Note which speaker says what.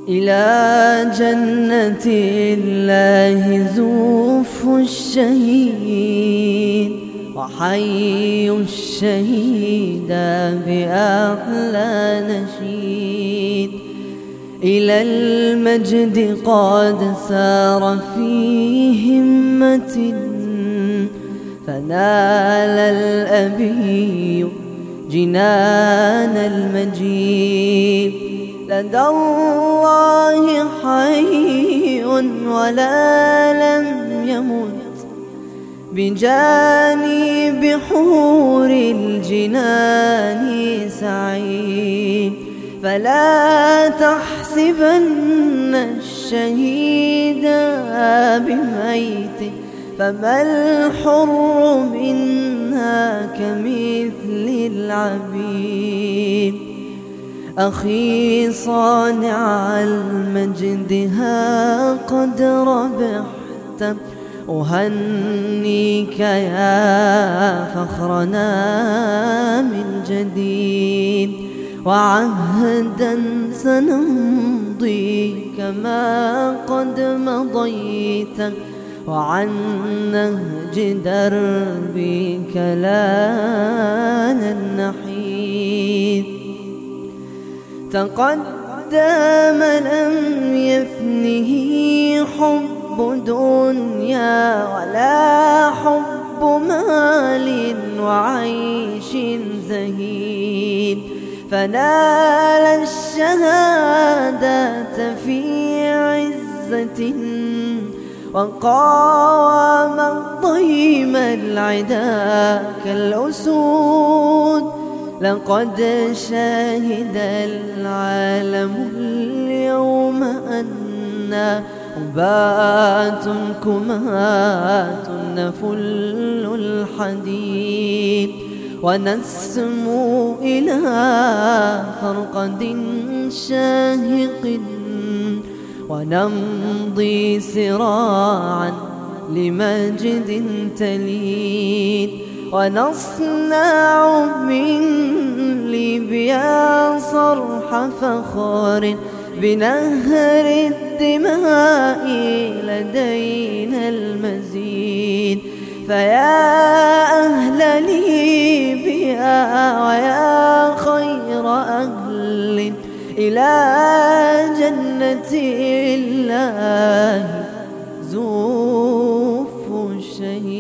Speaker 1: إلى جنة الله زوف الشهيد وحي الشهيد بأحلى نشيد. إلى المجد قد سار في همة فنال الأبي جنان المجيد. لدى الله حي ولا لم يمت بجانب حور الجنان سعيد. فلا تحسبن الشهيد بميت فما الحر منها كمثل العبيد. أخي صانع المجد ها قد ربحت أهنيك يا فخرنا من جديد. وعهدا سنمضي كما قد مضيت وعن نهج دربك لا ننحيد. تقدم لم يفنه حب دنيا ولا حب مال وعيش زهيد. فنال الشهادة في عزة وقام ضيم العدا كالأسود. لقد شهد العالم اليوم أن أبات كمات نفل الحديد. ونسمو إلى فرقد شاهق ونمضي سراعا لمجد تليد. ونصنع من ليبيا صرح فخر بنهر الدماء لدينا المزيد. فيا أهل ليبيا ويا خير أهل إلى جنة الله زوف الشهيد.